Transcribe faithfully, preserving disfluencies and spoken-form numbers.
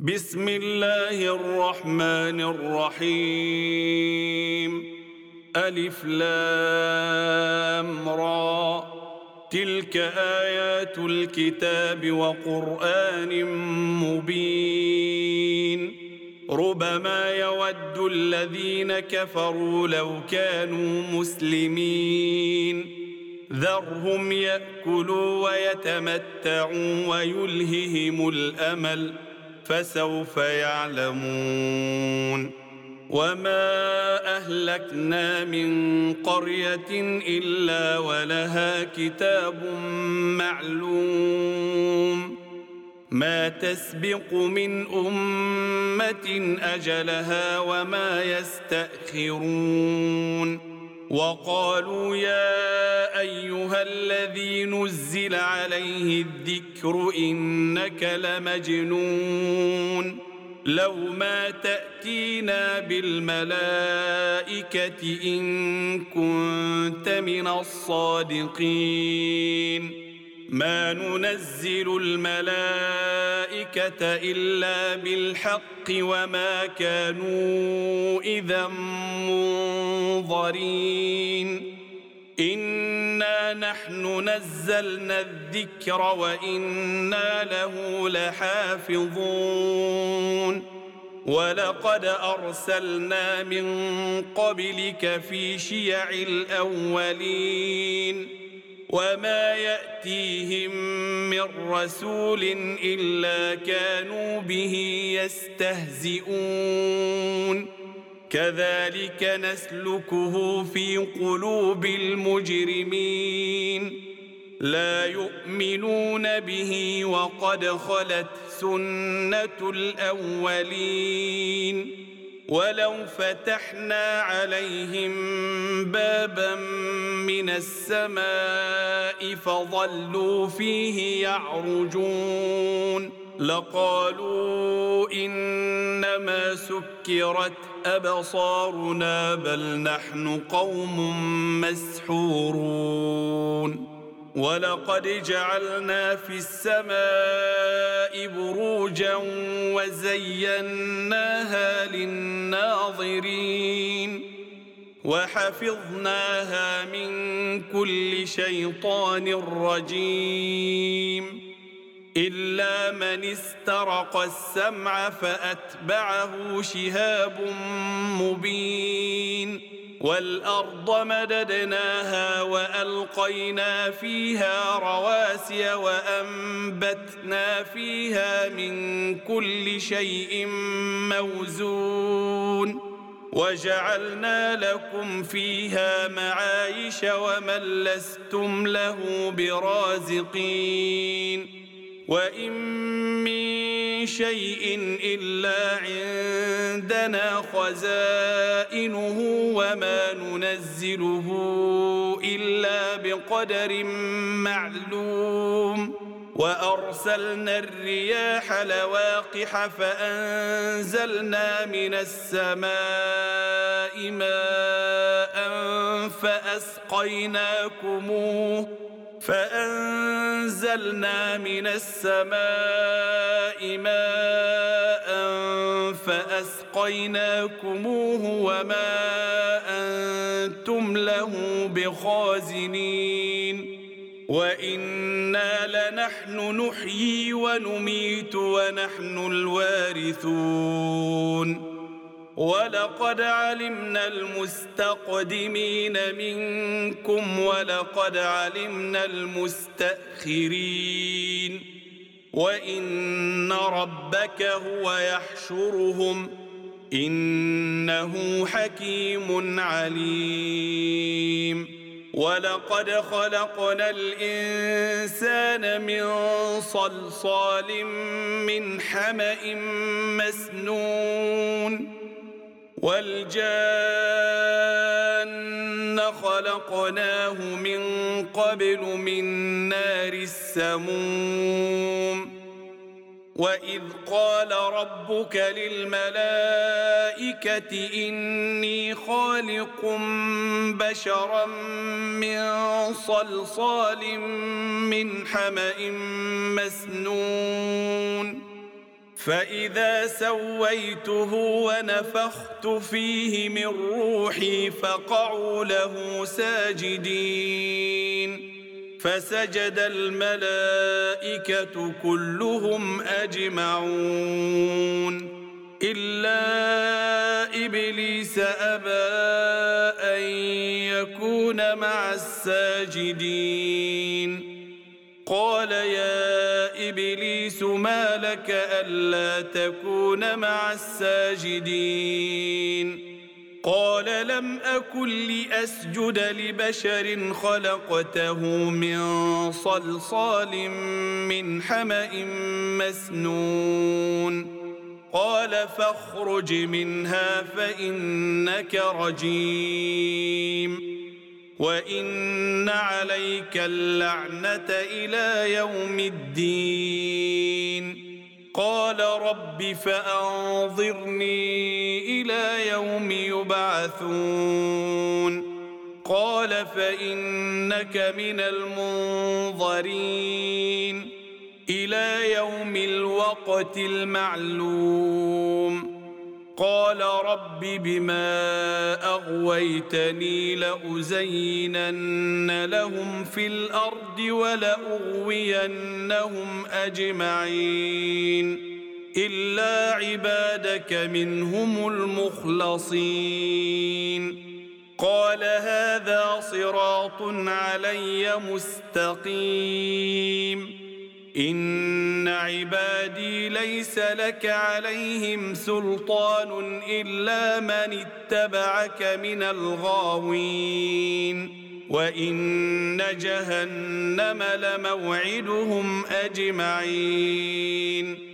بسم الله الرحمن الرحيم. ألف لام را، تلك آيات الكتاب وقرآن مبين. ربما يود الذين كفروا لو كانوا مسلمين. ذرهم يأكلوا ويتمتعوا ويلههم الأمل، فسوف يعلمون. وما أهلكنا من قرية إلا ولها كتاب معلوم، ما تسبق من أمة أجلها وما يستأخرون. وقالوا يا أيها الذي نزل عليه الذكر إنك لمجنون، لو ما تأتينا بالملائكة إن كنت من الصادقين. ما ننزل الملائكة إلا بالحق وما كانوا إذا منظرين. إنا نحن نزلنا الذكر وإنا له لحافظون. ولقد أرسلنا من قبلك في شيع الأولين، وما يأتيهم من رسول إلا كانوا به يستهزئون. كذلك نسلكه في قلوب المجرمين، لا يؤمنون به وقد خلت سنة الأولين. ولو فتحنا عليهم بابا من السماء فظلوا فيه يعرجون لقالوا إنما سكرت أبصارنا بل نحن قوم مسحورون. ولقد جعلنا في السماء بروجا وزيناها للناظرين وحفظناها من كل شيطان رجيم إلا من استرق السمع فأتبعه شهاب مبين. والأرض مددناها وألقينا فيها رواسي وأنبتنا فيها من كل شيء موزون وجعلنا لكم فيها معايش ومن لستم له برازقين. وإن من شيء إلا عندنا خزائنه وما ننزله إلا بقدر معلوم. وأرسلنا الرياح لواقح فأنزلنا من السماء ماء فأسقيناكموه فأنزلنا من السماء ماء فأسقيناكموه وما أنتم له بخازنين. وإنا لنحن نحيي ونميت ونحن الوارثون. ولقد علمنا المستقدمين منكم ولقد علمنا المستأخرين. وإن ربك هو يحشرهم إنه حكيم عليم. ولقد خلقنا الإنسان من صلصال من حمأ مسنون والجان خلقناه من قبل من نار السموم. وإذ قال ربك للملائكة إني خالق بشرا من صلصال من حمأ مسنون فإذا سويته ونفخت فيه من روحي فقعوا له ساجدين فسجد الملائكة كلهم أجمعون إلا إبليس أبى أن يكون مع الساجدين قال يا إبليس ما لك ألا تكون مع الساجدين قال لم أكن لأسجد لبشر خلقته من صلصال من حمأ مسنون قال فاخرج منها فإنك رجيم وإن عليك اللعنة إلى يوم الدين قال رب فأنظرني إلى يوم يبعثون قال فإنك من المنظرين إلى يوم الوقت المعلوم قال رب بما أغويتني لأزينن لهم في الأرض ولأغوينهم أجمعين إلا عبادك منهم المخلصين قال هذا صراط علي مستقيم إن عبادي ليس لك عليهم سلطان إلا من اتبعك من الغاوين وإن جهنم لموعدهم أجمعين